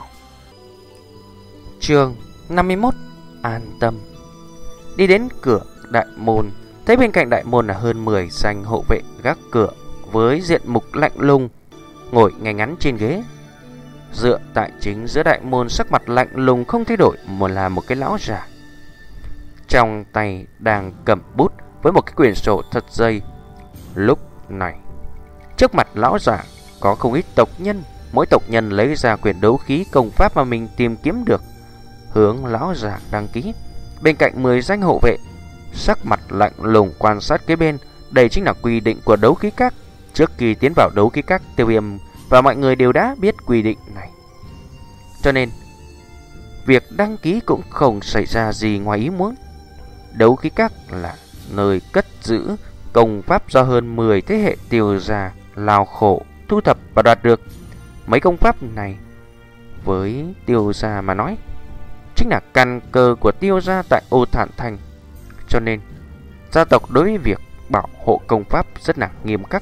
Chương năm mươi mốt. An tâm. Đi đến cửa đại môn, thấy bên cạnh đại môn là hơn mười danh hộ vệ gác cửa với diện mục lạnh lùng, ngồi ngay ngắn trên ghế. Dựa tại chính giữa đại môn, sắc mặt lạnh lùng không thay đổi, mà là một cái lão già, trong tay đang cầm bút với một cái quyển sổ thật dày. Lúc này trước mặt lão già có không ít tộc nhân, mỗi tộc nhân lấy ra quyển đấu khí công pháp mà mình tìm kiếm được, hướng lão già đăng ký. Bên cạnh mười danh hộ vệ sắc mặt lạnh lùng quan sát kế bên. Đây chính là quy định của đấu khí các. Trước khi tiến vào đấu khí các, Tiêu Viêm và mọi người đều đã biết quy định này, cho nên việc đăng ký cũng không xảy ra gì ngoài ý muốn. Đấu khí các là nơi cất giữ công pháp do hơn mười thế hệ Tiêu gia lao khổ thu thập và đoạt được. Mấy công pháp này với Tiêu gia mà nói chính là căn cơ của Tiêu gia tại Ô Thản Thành, cho nên gia tộc đối với việc bảo hộ công pháp rất là nghiêm khắc.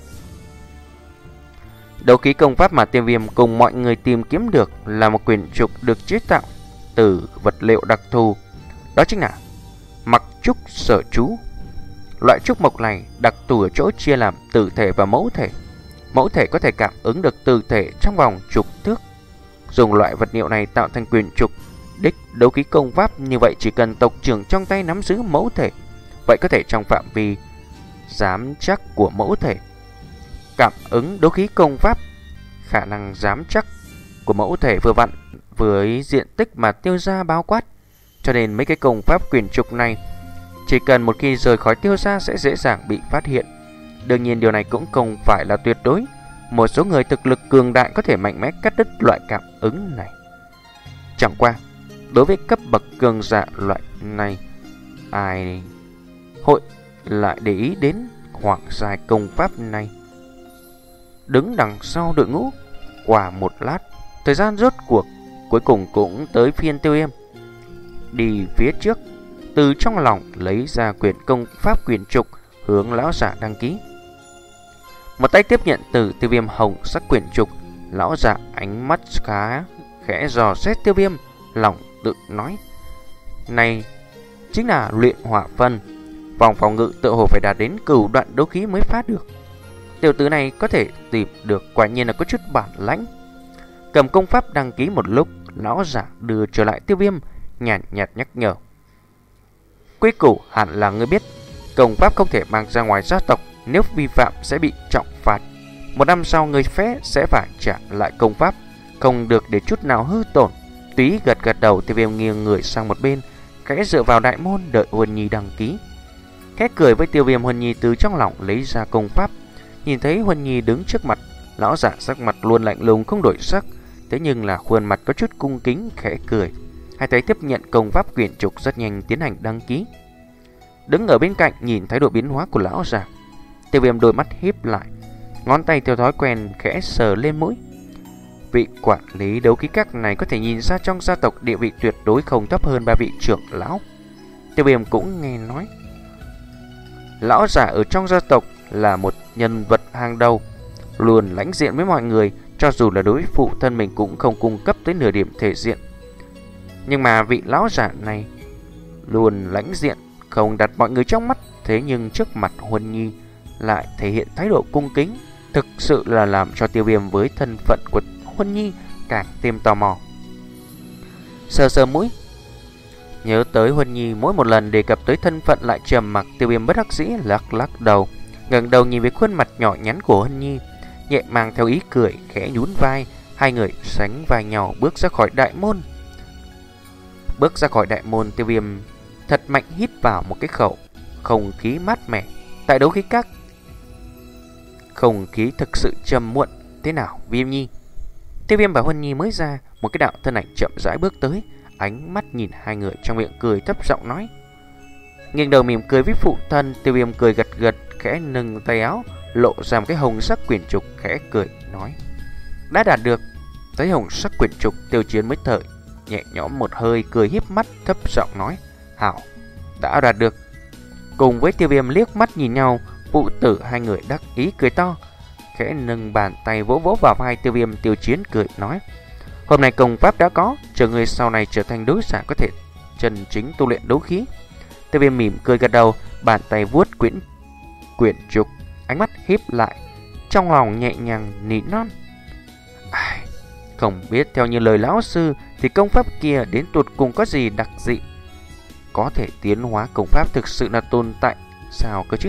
Đấu khí công pháp mà Tiêu Viêm cùng mọi người tìm kiếm được là một quyển trục được chế tạo từ vật liệu đặc thù, đó chính là mặc trúc sở chú. Loại trúc mộc này đặc thù ở chỗ chia làm tử thể và mẫu thể. Mẫu thể có thể cảm ứng được tử thể trong vòng chục thước. Dùng loại vật liệu này tạo thành quyền trục đích đấu khí công pháp, như vậy chỉ cần tộc trưởng trong tay nắm giữ mẫu thể, vậy có thể trong phạm vi giám chắc của mẫu thể cảm ứng đấu khí công pháp. Khả năng giám chắc của mẫu thể vừa vặn với diện tích mà Tiêu gia bao quát, cho nên mấy cái công pháp quyền trục này chỉ cần một khi rời khỏi Tiêu gia sẽ dễ dàng bị phát hiện. Đương nhiên điều này cũng không phải là tuyệt đối. Một số người thực lực cường đại có thể mạnh mẽ cắt đứt loại cảm ứng này. Chẳng qua, đối với cấp bậc cường giả loại này, ai hội lại để ý đến khoảng dài công pháp này. Đứng đằng sau đội ngũ, qua một lát, thời gian rốt cuộc cuối cùng cũng tới phiên Tiêu Viêm. Đi phía trước, từ trong lòng lấy ra quyển công pháp quyền trục, hướng lão giả đăng ký. Một tay tiếp nhận từ Tiêu Viêm hồng sắc quyển trục, lão giả ánh mắt khá khẽ dò xét Tiêu Viêm, lòng tự nói: này chính là luyện hỏa phân, vòng phòng ngự tự hồ phải đạt đến cửu đoạn đấu khí mới phát được. Tiểu tử này có thể tìm được, quả nhiên là có chút bản lãnh. Cầm công pháp đăng ký một lúc, lão giả đưa trở lại Tiêu Viêm, nhàn nhạt, nhạt nhắc nhở: quy củ hẳn là ngươi biết, công pháp không thể mang ra ngoài gia tộc, nếu vi phạm sẽ bị trọng phạt. Một năm sau người phế sẽ phải trả lại công pháp, không được để chút nào hư tổn. Túy gật gật đầu, Tiêu Viêm nghiêng người sang một bên, khẽ dựa vào đại môn đợi Huân Nhi đăng ký. Khẽ cười với Tiêu Viêm, Huân Nhi từ trong lòng lấy ra công pháp. Nhìn thấy Huân Nhi đứng trước mặt, lão giả sắc mặt luôn lạnh lùng không đổi sắc, thế nhưng là khuôn mặt có chút cung kính, khẽ cười. Hai tay tiếp nhận công pháp quyển trục, rất nhanh tiến hành đăng ký. Đứng ở bên cạnh nhìn thái độ biến hóa của lão giả, Tiêu Viêm đôi mắt híp lại, ngón tay theo thói quen khẽ sờ lên mũi. Vị quản lý đấu khí các này có thể nhìn ra trong gia tộc địa vị tuyệt đối không thấp hơn ba vị trưởng lão. Tiêu Viêm cũng nghe nói lão giả ở trong gia tộc là một nhân vật hàng đầu, luôn lãnh diện với mọi người, cho dù là đối với phụ thân mình cũng không cung cấp tới nửa điểm thể diện. Nhưng mà vị lão giả này luôn lãnh diện, không đặt mọi người trong mắt, thế nhưng trước mặt Huân Nhi lại thể hiện thái độ cung kính, thực sự là làm cho Tiêu Viêm với thân phận của Huân Nhi càng thêm tò mò. Sờ sờ mũi, nhớ tới Huân Nhi mỗi một lần đề cập tới thân phận lại trầm mặc, Tiêu Viêm bất đắc dĩ lắc lắc đầu, ngẩng đầu nhìn về khuôn mặt nhỏ nhắn của Huân Nhi, nhẹ mang theo ý cười, khẽ nhún vai. Hai người sánh vai nhau bước ra khỏi đại môn. Bước ra khỏi đại môn, Tiêu Viêm thật mạnh hít vào một cái khẩu không khí mát mẻ. Tại đấu khí các, không khí thực sự trầm muộn. Thế nào Viêm Nhi? Tiêu Viêm và Huân Nhi mới ra, một cái đạo thân ảnh chậm rãi bước tới, ánh mắt nhìn hai người, trong miệng cười thấp giọng nói. Nghiêng đầu mỉm cười với phụ thân, Tiêu Viêm cười gật gật, khẽ nâng tay áo, lộ ra một cái hồng sắc quyển trục, khẽ cười nói: đã đạt được. Thấy hồng sắc quyển trục, Tiêu Chiến mới thở nhẹ nhõm một hơi, cười híp mắt thấp giọng nói: hảo, đã đạt được. Cùng với Tiêu Viêm liếc mắt nhìn nhau, phụ tử hai người đắc ý cười to, khẽ nâng bàn tay vỗ vỗ vào vai Tiêu Viêm. Tiêu Chiến cười nói: hôm nay công pháp đã có, chờ người sau này trở thành đối giả có thể chân chính tu luyện đấu khí. Tiêu Viêm mỉm cười gật đầu, bàn tay vuốt quyển quyển trục, ánh mắt híp lại, trong lòng nhẹ nhàng nỉ non: ai, không biết theo như lời lão sư thì công pháp kia đến tụt cùng có gì đặc dị, có thể tiến hóa công pháp thực sự là tồn tại sao cơ chứ?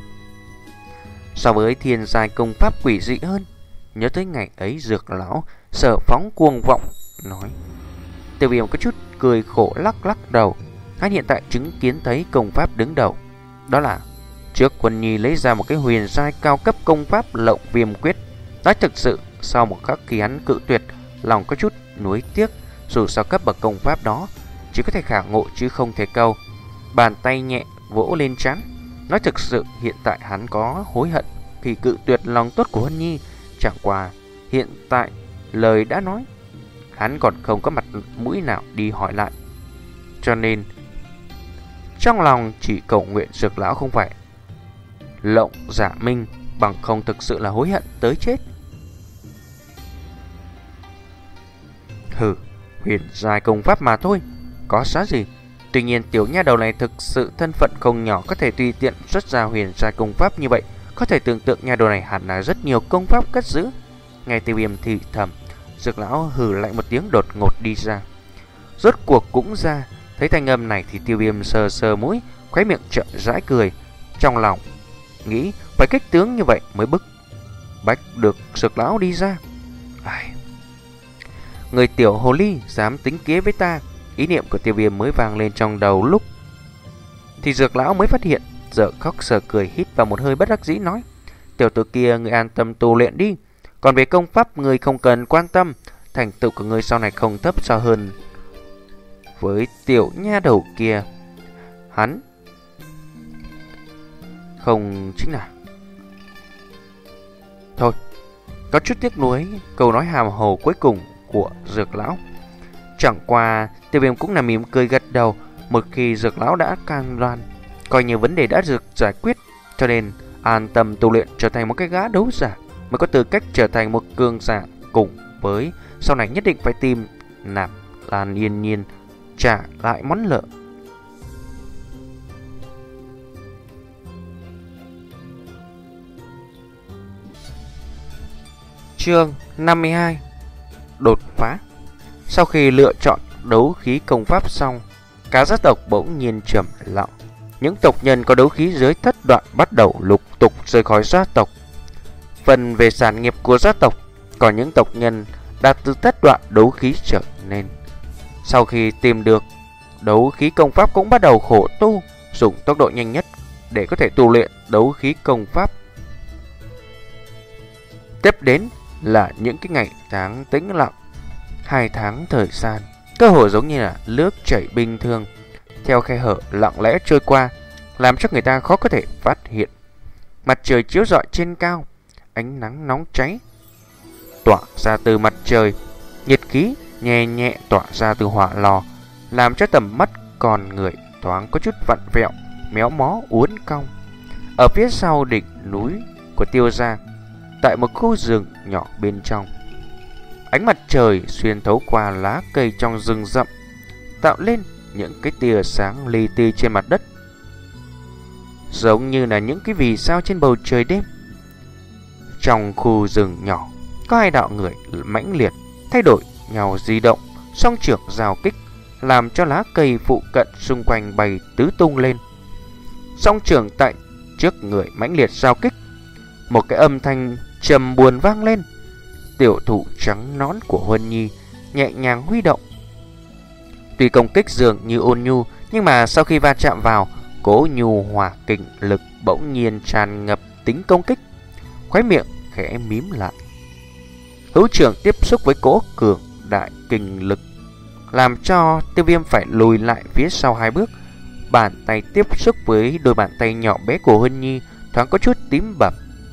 So với thiên giai công pháp quỷ dị hơn. Nhớ tới ngày ấy Dược lão Sở phóng cuồng vọng nói. Tiêu Viêm có chút cười khổ lắc lắc đầu. Hắn hiện tại chứng kiến thấy công pháp đứng đầu, đó là trước Huân Nhi lấy ra một cái huyền giai cao cấp công pháp Lộng Viêm Quyết. Nói thực sự, sau một khắc khi hắn cự tuyệt, lòng có chút nuối tiếc. Dù sao cấp bậc công pháp đó chỉ có thể khả ngộ chứ không thể câu. Bàn tay nhẹ vỗ lên trán. Nói thực sự, hiện tại hắn có hối hận khi cự tuyệt lòng tốt của Huân Nhi. Chẳng qua hiện tại lời đã nói, hắn còn không có mặt mũi nào đi hỏi lại. Cho nên trong lòng chỉ cầu nguyện Dược lão không phải lộng giả minh, bằng không thực sự là hối hận tới chết. Hừ, huyền giai công pháp mà thôi, có giá gì. Tuy nhiên tiểu nha đầu này thực sự thân phận không nhỏ, có thể tùy tiện xuất ra huyền giai công pháp như vậy, có thể tưởng tượng nha đầu này hẳn là rất nhiều công pháp cất giữ. Nghe Tiêu Viêm thì thầm, Dược lão hừ lạnh một tiếng đột ngột đi ra. Rốt cuộc cũng ra. Thấy thanh âm này thì Tiêu Viêm sờ sờ mũi, khóe miệng chậm rãi cười. Trong lòng nghĩ phải kích tướng như vậy mới bức bách được Dược lão đi ra. Ai... Người tiểu hồ ly dám tính kế với ta. Ý niệm của Tiêu Viêm mới vang lên trong đầu lúc thì Dược lão mới phát hiện, dở khóc sờ cười, hít vào một hơi bất đắc dĩ nói: Tiểu tử kia, người an tâm tu luyện đi. Còn về công pháp, người không cần quan tâm. Thành tựu của người sau này không thấp sao hơn với tiểu nha đầu kia. Hắn không chính là... Thôi, có chút tiếc nuối câu nói hàm hồ cuối cùng của Dược lão. Chẳng qua Tiêu Viêm cũng là mỉm cười gật đầu. Một khi Dược lão đã cam đoan, coi như vấn đề đã được giải quyết, cho nên an tâm tu luyện, trở thành một cái gã đấu giả, mới có tư cách trở thành một cường giả. Cùng với sau này nhất định phải tìm Nạp Lan Yên Nhiên trả lại món nợ. Chương năm mươi hai. Đột phá. Sau khi lựa chọn đấu khí công pháp xong, cả gia tộc bỗng nhiên trầm lặng. Những tộc nhân có đấu khí dưới thất đoạn bắt đầu lục tục rời khỏi gia tộc. Phần về sản nghiệp của gia tộc, còn những tộc nhân đạt từ thất đoạn đấu khí trở nên. Sau khi tìm được đấu khí công pháp cũng bắt đầu khổ tu, dùng tốc độ nhanh nhất để có thể tu luyện đấu khí công pháp. Tiếp đến là những cái ngày tháng tĩnh lặng. Hai tháng thời gian cơ hồ giống như là nước chảy bình thường, theo khe hở lặng lẽ trôi qua, làm cho người ta khó có thể phát hiện. Mặt trời chiếu rọi trên cao, ánh nắng nóng cháy tỏa ra từ mặt trời, nhiệt khí nhẹ nhẹ tỏa ra từ hỏa lò, làm cho tầm mắt con người thoáng có chút vặn vẹo, méo mó uốn cong. Ở phía sau đỉnh núi của Tiêu gia, tại một khu rừng nhỏ bên trong, ánh mặt trời xuyên thấu qua lá cây trong rừng rậm, tạo lên những cái tia sáng li ti trên mặt đất, giống như là những cái vì sao trên bầu trời đêm. Trong khu rừng nhỏ, có hai đạo người mãnh liệt thay đổi nhau di động, song trưởng giao kích, làm cho lá cây phụ cận xung quanh bay tứ tung lên. Song trưởng tại trước người mãnh liệt giao kích, một cái âm thanh trầm buồn vang lên. Tiểu thủ trắng nón của Huân Nhi nhẹ nhàng huy động. Tuy công kích dường như ôn nhu, nhưng mà sau khi va chạm vào, cố nhu hòa kình lực bỗng nhiên tràn ngập tính công kích. Khóe miệng khẽ mím lại. Hữu trưởng tiếp xúc với cỗ cường đại kình lực, làm cho Tiêu Viêm phải lùi lại phía sau hai bước. Bàn tay tiếp xúc với đôi bàn tay nhỏ bé của Huân Nhi, thoáng có chút tím bầm.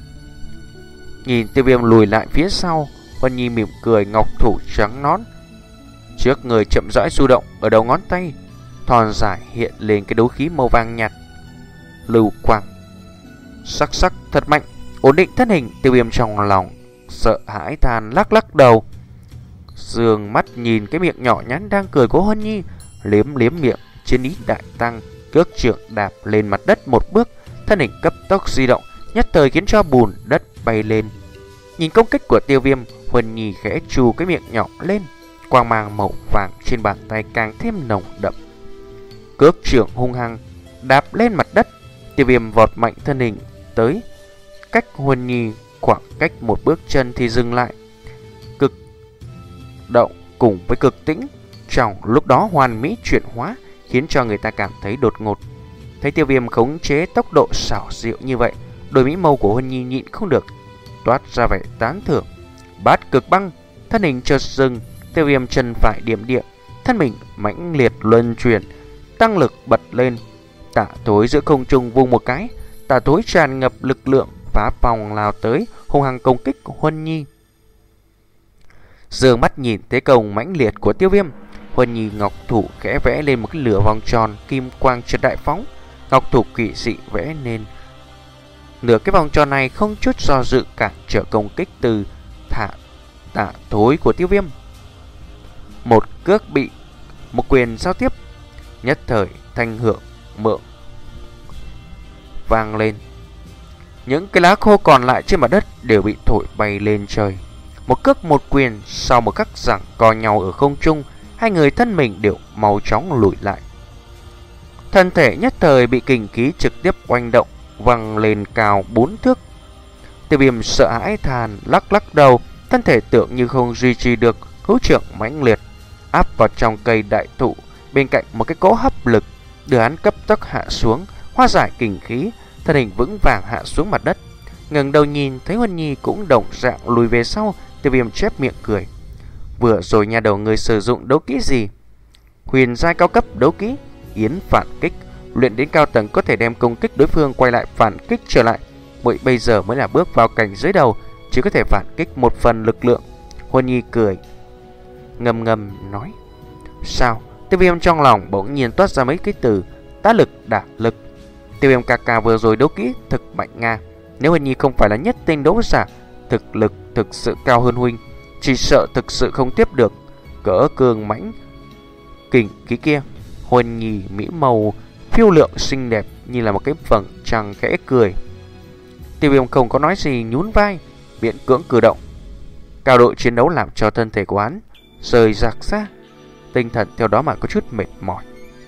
Nhìn Tiêu Viêm lùi lại phía sau, Huân Nhi mỉm cười, ngọc thủ trắng nón trước người chậm rãi du động, ở đầu ngón tay thon dài hiện lên cái đấu khí màu vàng nhạt lưu quang, sắc sắc thật mạnh. Ổn định thân hình, Tiêu Viêm trong lòng sợ hãi than lắc lắc đầu, dường mắt nhìn cái miệng nhỏ nhắn đang cười của Huân Nhi, liếm liếm miệng, chiến ý đại tăng, cước trưởng đạp lên mặt đất một bước, thân hình cấp tốc di động, nhất thời khiến cho bùn đất bay lên. Nhìn công kích của Tiêu Viêm, Huân Nhi khẽ trù cái miệng nhỏ lên, quang mang màu vàng trên bàn tay càng thêm nồng đậm. Cước trưởng hung hăng đạp lên mặt đất, Tiêu Viêm vọt mạnh thân hình tới cách Huân Nhi khoảng cách một bước chân thì dừng lại. Cực động cùng với cực tĩnh trong lúc đó hoàn mỹ chuyển hóa, khiến cho người ta cảm thấy đột ngột. Thấy Tiêu Viêm khống chế tốc độ xảo diệu như vậy, đôi mỹ mâu của Huân Nhi nhịn không được toát ra vẻ tán thưởng. Bát cực băng, thân hình chợt dừng, Tiêu Viêm chân phải điểm điểm, thân mình mãnh liệt luân chuyển, tăng lực bật lên, tả thối giữa không trung vung một cái, tả thối tràn ngập lực lượng phá phòng lao tới, hung hăng công kích của Huân Nhi. Dương mắt nhìn thế công mãnh liệt của Tiêu Viêm, Huân Nhi ngọc thủ khẽ vẽ lên một cái lửa vòng tròn kim quang chợt đại phóng, ngọc thủ quỷ dị vẽ nên nửa cái vòng tròn này, không chút do dự cản trở công kích từ thả tả thối của Tiêu Viêm. Một cước bị một quyền giao tiếp, nhất thời thanh hưởng mượn vang lên. Những cái lá khô còn lại trên mặt đất đều bị thổi bay lên trời. Một cước một quyền, sau một khắc giằng co nhau ở không trung, hai người thân mình đều mau chóng lùi lại. Thân thể nhất thời bị kình khí trực tiếp oanh động, văng lên cao bốn thước. Tiêu Viêm sợ hãi than, lắc lắc đầu, thân thể tưởng như không duy trì được, hữu trưởng mãnh liệt áp vào trong cây đại thụ bên cạnh một cái cỗ hấp lực, đưa hắn cấp tốc hạ xuống, hóa giải kình khí, thân hình vững vàng hạ xuống mặt đất. Ngẩng đầu nhìn thấy Huân Nhi cũng đồng dạng lùi về sau. Tiêu Viêm chép miệng cười. Vừa rồi nhà đầu người sử dụng đấu kỹ gì? Huyền giai cao cấp đấu kỹ Yến phản kích, luyện đến cao tầng có thể đem công kích đối phương quay lại phản kích trở lại. Bởi bây giờ mới là bước vào cảnh giới đầu, chỉ có thể phản kích một phần lực lượng. Huân Nhi cười ngầm ngầm nói. Sao? Tiêu Viêm trong lòng bỗng nhiên toát ra mấy cái từ tá lực, đả lực. Tiêu Viêm ca ca vừa rồi đấu kỹ thực mạnh nga. Nếu Huân Nhi không phải là nhất tinh đấu giả, thực lực thực sự cao hơn huynh, chỉ sợ thực sự không tiếp được cỡ cường mãnh kình khí kia. Huân Nhi mỹ màu phiêu lượng xinh đẹp như là một cái vầng trăng khẽ cười. Tiêu Viêm không có nói gì, nhún vai, miễn cưỡng cử động. Cao độ chiến đấu làm cho thân thể của hắn rời rạc ra, tinh thần theo đó mà có chút mệt mỏi.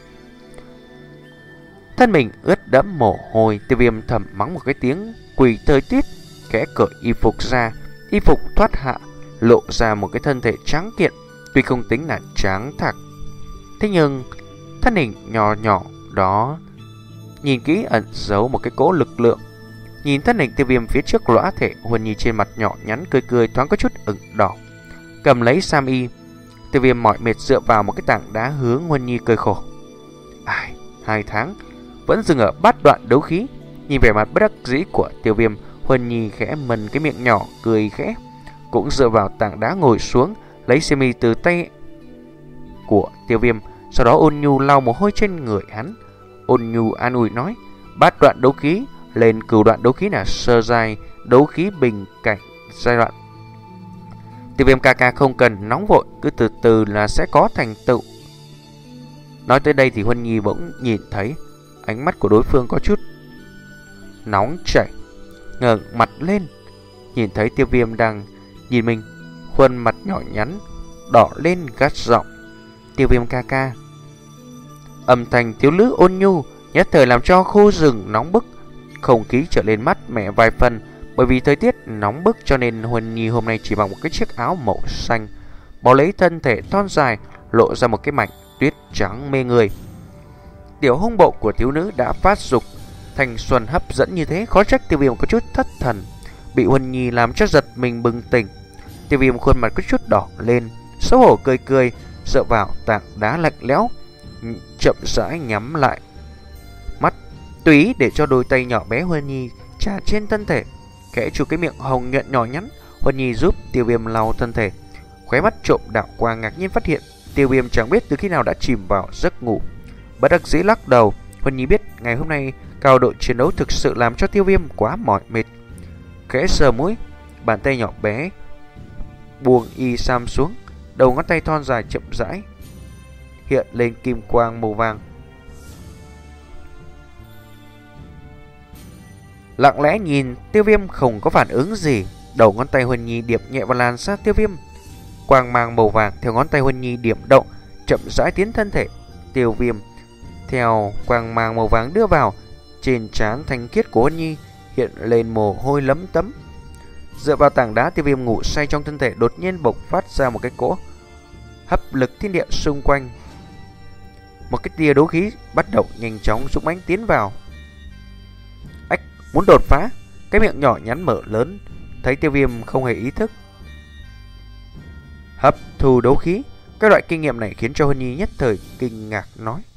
Thân mình ướt đẫm mồ hôi, Tiêu Viêm thầm mắng một cái tiếng quỷ thời tiết, khẽ cởi y phục ra. Y phục thoát hạ, lộ ra một cái thân thể trắng kiện, tuy không tính là trắng thạc, thế nhưng thân hình nhỏ nhỏ đó nhìn kỹ ẩn giấu một cái cỗ lực lượng. Nhìn thân hình Tiêu Viêm phía trước lõa thể, Huân Nhi trên mặt nhỏ nhắn cười cười, thoáng có chút ửng đỏ. Cầm lấy sam y, Tiêu Viêm mỏi mệt dựa vào một cái tảng đá hướng Huân Nhi cười khổ. Ai, hai tháng vẫn dừng ở bát đoạn đấu khí. Nhìn vẻ mặt bất đắc dĩ của Tiêu Viêm, Huân Nhi khẽ mần cái miệng nhỏ cười khẽ, cũng dựa vào tảng đá ngồi xuống, lấy xiêm y từ tay của Tiêu Viêm, sau đó ôn nhu lau mồ hôi trên người hắn. Ôn nhu an ủi nói, bát đoạn đấu khí lên cửu đoạn đấu khí là sơ giai đấu khí bình cảnh giai đoạn. Tiêu Viêm ca ca không cần nóng vội, cứ từ từ là sẽ có thành tựu. Nói tới đây thì Huân Nhi bỗng nhìn thấy ánh mắt của đối phương có chút nóng chảy, ngẩng mặt lên, nhìn thấy Tiêu Viêm đang nhìn mình, khuôn mặt nhỏ nhắn đỏ lên gắt giọng. Tiêu Viêm ca ca. Âm thanh thiếu nữ ôn nhu nhất thời làm cho khu rừng nóng bức, không khí trở lên mát mẻ vài phần. Bởi vì thời tiết nóng bức cho nên Huân Nhi hôm nay chỉ mặc một cái chiếc áo màu xanh, bó lấy thân thể thon dài, lộ ra một cái mảnh tuyết trắng mê người. Tiểu hung bộ của thiếu nữ đã phát dục thành xuân hấp dẫn như thế, khó trách Tiêu Viêm có chút thất thần, bị Huân Nhi làm cho giật mình bừng tỉnh. Tiêu Viêm khuôn mặt có chút đỏ lên, xấu hổ cười cười, dựa vào tảng đá lạnh lẽo, chậm rãi nhắm lại mắt, tùy ý để cho đôi tay nhỏ bé Huân Nhi trà trên thân thể, khẽ chụp cái miệng hồng nhuận nhỏ nhắn. Huân Nhi giúp Tiêu Viêm lau thân thể, khóe mắt trộm đảo qua, ngạc nhiên phát hiện Tiêu Viêm chẳng biết từ khi nào đã chìm vào giấc ngủ. Bất đắc dĩ lắc đầu, Huân Nhi biết ngày hôm nay cao độ chiến đấu thực sự làm cho Tiêu Viêm quá mỏi mệt. Khẽ sờ mũi, bàn tay nhỏ bé buông y sam xuống, đầu ngón tay thon dài chậm rãi hiện lên kim quang màu vàng. Lặng lẽ nhìn Tiêu Viêm không có phản ứng gì, đầu ngón tay Huân Nhi điểm nhẹ vào làn da Tiêu Viêm, quang mang màu vàng theo ngón tay Huân Nhi điểm động chậm rãi tiến thân thể Tiêu Viêm. Theo quang mang màu vàng đưa vào, trên trán thanh khiết của Huân Nhi hiện lên mồ hôi lấm tấm. Dựa vào tảng đá, Tiêu Viêm ngủ say trong thân thể đột nhiên bộc phát ra một cái cỗ hấp lực thiên địa xung quanh. Một cái tia đấu khí bắt đầu nhanh chóng dũng mãnh tiến vào. Ách, muốn đột phá. Cái miệng nhỏ nhắn mở lớn, thấy Tiêu Viêm không hề ý thức hấp thu đấu khí. Cái loại kinh nghiệm này khiến cho Huân Nhi nhất thời kinh ngạc nói.